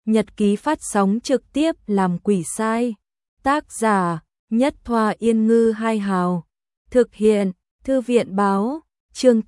Nhật ký phát sóng trực tiếp làm quỷ sai. Tác giả Nhất Thoa Yên Ngư Hai Hào. Thực hiện Thư viện Báo. Chương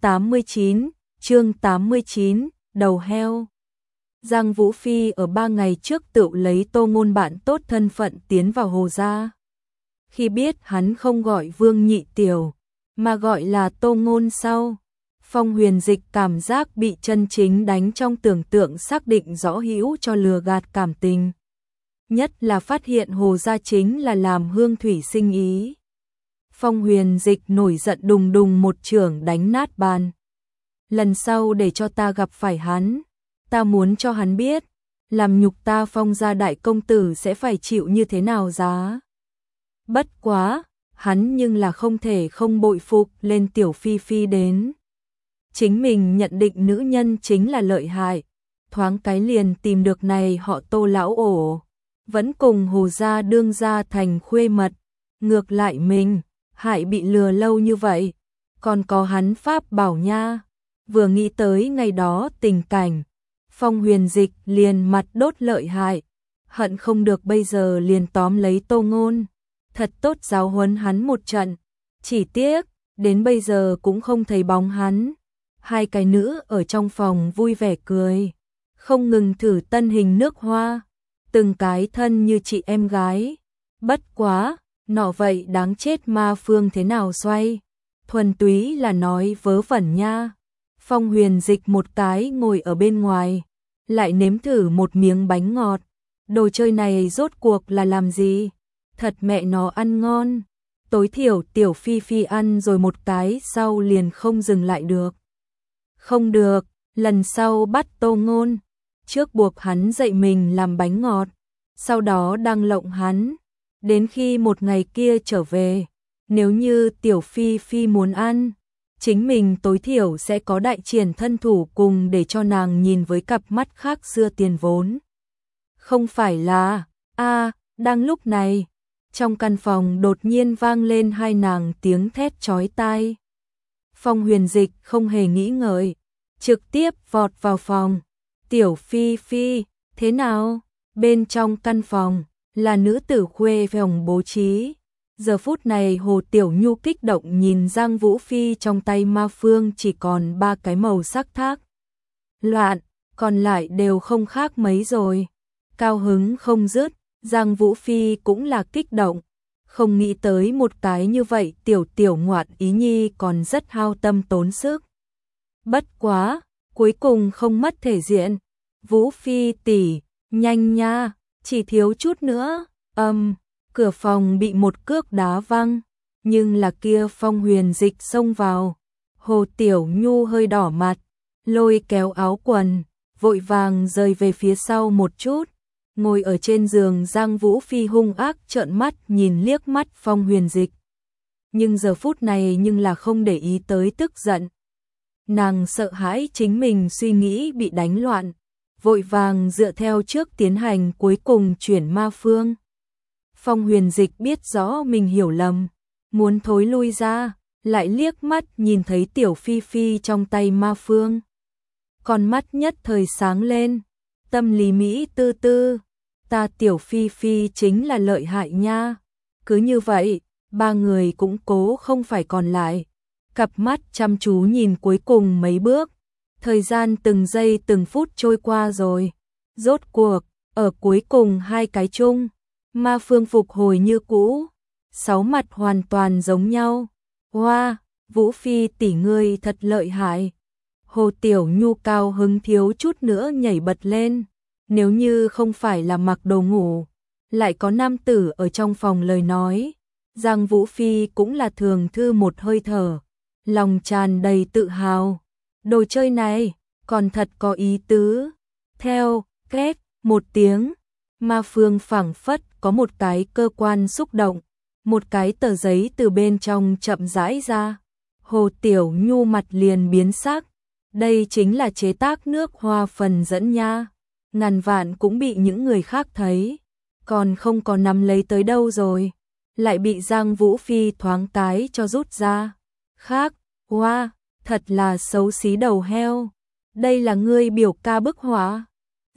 89, đầu heo. Giang Vũ Phi ở 3 ngày trước tự lấy Tô Ngôn bạn tốt thân phận tiến vào Hồ gia. Khi biết hắn không gọi Vương Nhị Tiểu, mà gọi là Tô Ngôn sau, Phong Huyền Dịch cảm giác bị chân chính đánh trong tưởng tượng xác định rõ hữu cho lừa gạt cảm tình. Nhất là phát hiện Hồ gia chính là làm hương thủy sinh ý. Phong Huyền Dịch nổi giận đùng đùng một chưởng đánh nát bàn. Lần sau để cho ta gặp phải hắn, ta muốn cho hắn biết, làm nhục ta Phong gia đại công tử sẽ phải chịu như thế nào giá. Bất quá, hắn nhưng là không thể không bội phục lên Tiểu Phi Phi đến. Chính mình nhận định nữ nhân chính là lợi hại, thoáng cái liền tìm được này họ Tô lão ổ, vẫn cùng Hồ gia đương gia thành khuê mật, ngược lại mình, hại bị lừa lâu như vậy, còn có hắn pháp bảo nha. Vừa nghĩ tới ngày đó tình cảnh, Phong Huyền Dịch liền mặt đốt lợi hại, hận không được bây giờ liền tóm lấy Tô Ngôn, thật tốt giáo huấn hắn một trận. Chỉ tiếc, đến bây giờ cũng không thấy bóng hắn. Hai cái nữ ở trong phòng vui vẻ cười, không ngừng thử tân hình nước hoa, từng cái thân như chị em gái. Bất quá, nọ vậy đáng chết ma phương thế nào xoay, thuần túy là nói vớ vẩn nha. Phong Huyền Dịch một cái ngồi ở bên ngoài, lại nếm thử một miếng bánh ngọt. Đồ chơi này rốt cuộc là làm gì? Thật mẹ nó ăn ngon. Tối thiểu Tiểu Phi Phi ăn rồi một cái sau liền không dừng lại được. Không được, lần sau bắt Tô Ngôn, trước buộc hắn dạy mình làm bánh ngọt, sau đó đăng lộng hắn. Đến khi một ngày kia trở về, nếu như Tiểu Phi Phi muốn ăn, chính mình tối thiểu sẽ có đại triển thân thủ cùng để cho nàng nhìn với cặp mắt khác xưa tiền vốn. Không phải là, đang lúc này, trong căn phòng đột nhiên vang lên hai nàng tiếng thét chói tai. Phong Huyền Dịch không hề nghĩ ngợi, trực tiếp vọt vào phòng. Tiểu Phi Phi, thế nào? Bên trong căn phòng là nữ tử khuê phòng bố trí. Giờ phút này Hồ Tiểu Nhu kích động nhìn Giang Vũ Phi trong tay ma phương chỉ còn 3 cái màu sắc thác loạn, còn lại đều không khác mấy rồi. Cao hứng không dứt, Giang Vũ Phi cũng là kích động, không nghĩ tới một cái như vậy tiểu ngoạn ý nhi còn rất hao tâm tốn sức. Bất quá, cuối cùng không mất thể diện. Vũ Phi tỷ, nhanh nha, chỉ thiếu chút nữa. Cửa phòng bị một cước đá văng, nhưng là kia Phong Huyền Dịch xông vào. Hồ Tiểu Nhu hơi đỏ mặt, lôi kéo áo quần, vội vàng rời về phía sau một chút. Ngồi ở trên giường Giang Vũ Phi hung ác trợn mắt nhìn liếc mắt Phong Huyền Dịch. Nhưng giờ phút này nhưng là không để ý tới tức giận. Nàng sợ hãi chính mình suy nghĩ bị đánh loạn, vội vàng dựa theo trước tiến hành cuối cùng chuyển ma phương. Phong Huyền Dịch biết rõ mình hiểu lầm, muốn thối lui ra, lại liếc mắt nhìn thấy Tiểu Phi Phi trong tay ma phương. Con mắt nhất thời sáng lên, tâm lý Mỹ tư tư, ta Tiểu Phi Phi chính là lợi hại nha. Cứ như vậy, ba người cũng cố không phải còn lại. Cặp mắt chăm chú nhìn cuối cùng mấy bước, thời gian từng giây từng phút trôi qua rồi. Rốt cuộc, ở cuối cùng hai cái chung, ma phương phục hồi như cũ, 6 mặt hoàn toàn giống nhau. Hoa, Vũ Phi tỷ ngươi thật lợi hại. Hồ Tiểu Nhu cao hứng thiếu chút nữa nhảy bật lên. Nếu như không phải là mặc đồ ngủ, lại có nam tử ở trong phòng lời nói, Giang Vũ Phi cũng là thường thư một hơi thở, lòng tràn đầy tự hào. Đồ chơi này còn thật có ý tứ. Theo két một tiếng, ma phương phảng phất có một cái cơ quan xúc động, một cái tờ giấy từ bên trong chậm rãi ra. Hồ Tiểu Nhu mặt liền biến sắc, đây chính là chế tác nước hoa phần dẫn nha. Ngàn vạn cũng bị những người khác thấy, còn không có nắm lấy tới đâu rồi, lại bị Giang Vũ Phi thoáng cái cho rút ra. Khác, thật là xấu xí đầu heo. Đây là ngươi biểu ca bức họa.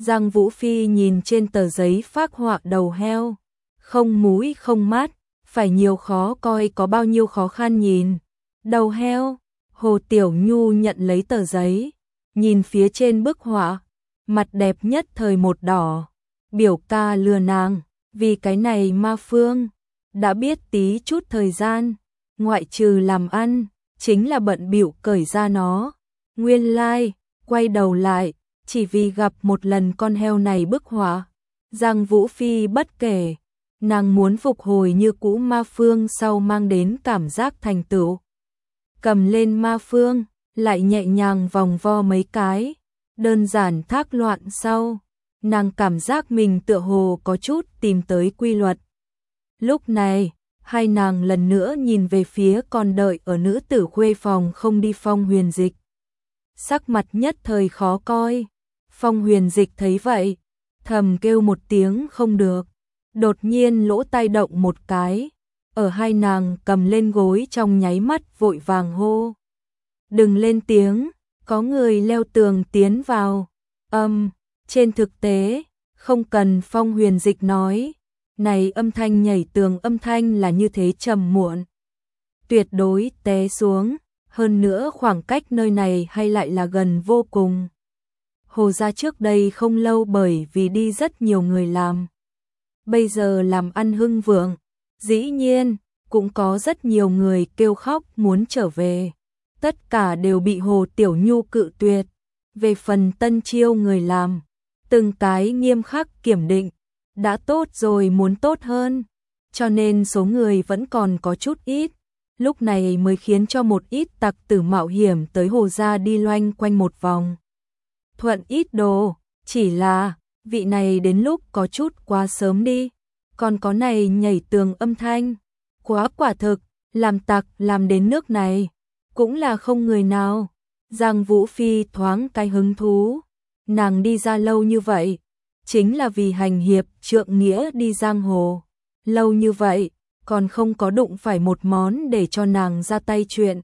Giang Vũ Phi nhìn trên tờ giấy phác họa đầu heo, không mũi không mắt, phải nhiều khó coi có bao nhiêu khó khăn nhìn. Đầu heo, Hồ Tiểu Nhu nhận lấy tờ giấy, nhìn phía trên bức họa, mặt đẹp nhất thời một đỏ. Biểu ca lừa nàng, vì cái này ma phương, đã biết tí chút thời gian, ngoại trừ làm ăn, chính là bận bịu cởi ra nó. Nguyên lai, quay đầu lại, chỉ vì gặp một lần con heo này bức họa. Giang Vũ Phi bất kể, nàng muốn phục hồi như cũ ma phương sau mang đến cảm giác thành tựu. Cầm lên ma phương, lại nhẹ nhàng vòng vo mấy cái, đơn giản thác loạn sau, nàng cảm giác mình tựa hồ có chút tìm tới quy luật. Lúc này, hai nàng lần nữa nhìn về phía còn đợi ở nữ tử khuê phòng không đi Phong Huyền Dịch. Sắc mặt nhất thời khó coi, Phong Huyền Dịch thấy vậy, thầm kêu một tiếng không được, đột nhiên lỗ tai động một cái, ở hai nàng cầm lên gối trong nháy mắt vội vàng hô. Đừng lên tiếng, có người leo tường tiến vào. Trên thực tế, không cần Phong Huyền Dịch nói, này âm thanh nhảy tường âm thanh là như thế trầm muộn. Tuyệt đối té xuống, hơn nữa khoảng cách nơi này hay lại là gần vô cùng. Hồ gia trước đây không lâu bởi vì đi rất nhiều người làm. Bây giờ làm ăn hưng vượng, dĩ nhiên, cũng có rất nhiều người kêu khóc muốn trở về. Tất cả đều bị Hồ Tiểu Nhu cự tuyệt. Về phần tân chiêu người làm, từng cái nghiêm khắc kiểm định, đã tốt rồi muốn tốt hơn, cho nên số người vẫn còn có chút ít, lúc này mới khiến cho một ít tặc tử mạo hiểm tới Hồ gia đi loanh quanh một vòng. Thuận ít đồ, chỉ là, vị này đến lúc có chút quá sớm đi, còn có này nhảy tường âm thanh, quá quả thực, làm tặc làm đến nước này, cũng là không người nào. Giang Vũ Phi thoáng cái hứng thú, nàng đi ra lâu như vậy, chính là vì hành hiệp trượng nghĩa đi giang hồ. Lâu như vậy, còn không có đụng phải một món để cho nàng ra tay chuyện.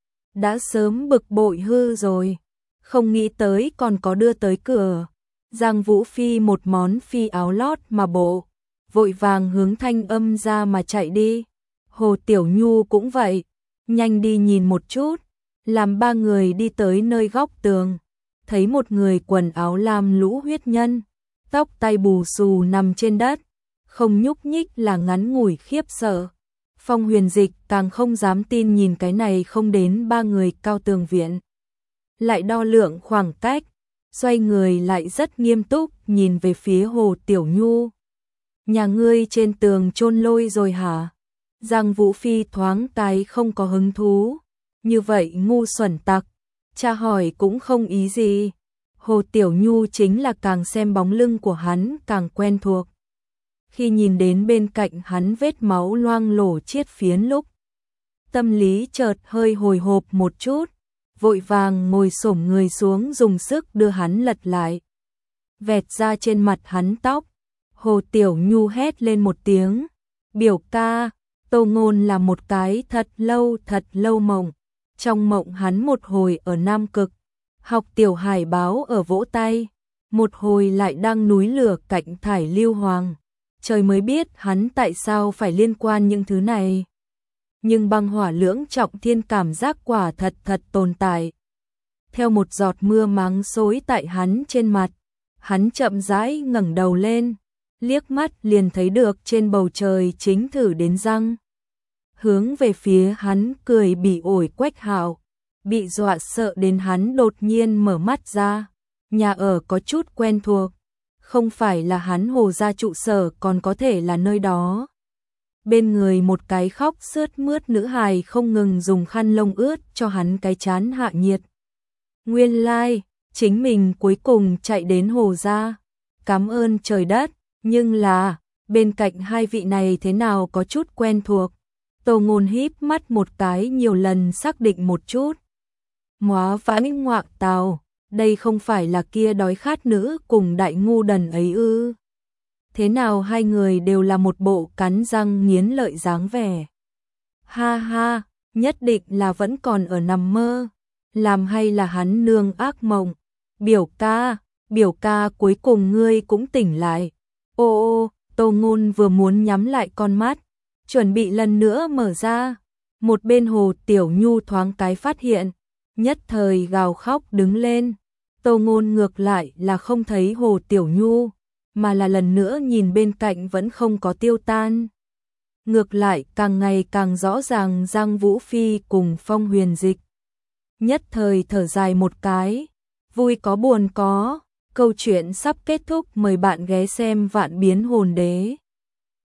Đã sớm bực bội hư rồi, không nghĩ tới còn có đưa tới cửa. Giang Vũ Phi một món phi áo lót mà bộ, vội vàng hướng Thanh Âm ra mà chạy đi. Hồ Tiểu Nhu cũng vậy, nhanh đi nhìn một chút. Làm ba người đi tới nơi góc tường, thấy một người quần áo lam lũ huyết nhân, tóc tai bù xù nằm trên đất, không nhúc nhích là ngắn ngủi khiếp sợ. Phong Huyền Dịch càng không dám tin nhìn cái này không đến ba người cao tường viện. Lại đo lượng khoảng cách, xoay người lại rất nghiêm túc nhìn về phía Hồ Tiểu Nhu. Nhà ngươi trên tường chôn lôi rồi hả? Giang Vũ Phi thoáng cái không có hứng thú. Như vậy ngu xuẩn tặc, cha hỏi cũng không ý gì. Hồ Tiểu Nhu chính là càng xem bóng lưng của hắn càng quen thuộc. Khi nhìn đến bên cạnh hắn vết máu loang lổ chiết phiến lúc, tâm lý chợt hơi hồi hộp một chút, vội vàng ngồi xổm người xuống dùng sức đưa hắn lật lại. Vẹt ra trên mặt hắn tóc, Hồ Tiểu Nhu hét lên một tiếng, biểu ca, Tô Ngôn là một cái thật lâu mộng. Trong mộng hắn một hồi ở Nam Cực, học tiểu hải báo ở vỗ tay, một hồi lại đang núi lửa cạnh thải lưu hoàng. Trời mới biết hắn tại sao phải liên quan những thứ này. Nhưng băng hỏa lưỡng trọng thiên cảm giác quả thật tồn tại. Theo một giọt mưa mắng xối tại hắn trên mặt, hắn chậm rãi ngẩng đầu lên, liếc mắt liền thấy được trên bầu trời chính thử đến răng. Hướng về phía hắn cười bị ổi Quách Hạo, bị dọa sợ đến hắn đột nhiên mở mắt ra, nhà ở có chút quen thuộc, không phải là hắn Hồ gia trụ sở còn có thể là nơi đó. Bên người một cái khóc sướt mướt nữ hài không ngừng dùng khăn lông ướt cho hắn cái chán hạ nhiệt. Nguyên lai, chính mình cuối cùng chạy đến Hồ gia, cảm ơn trời đất, nhưng là, bên cạnh hai vị này thế nào có chút quen thuộc. Tô Ngôn híp mắt một cái nhiều lần xác định một chút. Móa vãn ngoạc tào, đây không phải là kia đói khát nữ cùng đại ngu đần ấy ư? Thế nào hai người đều là một bộ cắn răng nghiến lợi dáng vẻ. Ha ha, nhất định là vẫn còn ở nằm mơ, làm hay là hắn nương ác mộng. Biểu ca, biểu ca cuối cùng ngươi cũng tỉnh lại. Ô, Tô Ngôn vừa muốn nhắm lại con mắt, chuẩn bị lần nữa mở ra. Một bên Hồ Tiểu Nhu thoáng cái phát hiện, nhất thời gào khóc đứng lên. Tô Ngôn ngược lại là không thấy Hồ Tiểu Nhu, mà là lần nữa nhìn bên cạnh vẫn không có tiêu tan. Ngược lại càng ngày càng rõ ràng Giang Vũ Phi cùng Phong Huyền Dịch. Nhất thời thở dài một cái, vui có buồn có, câu chuyện sắp kết thúc, mời bạn ghé xem Vạn Biến Hồn Đế.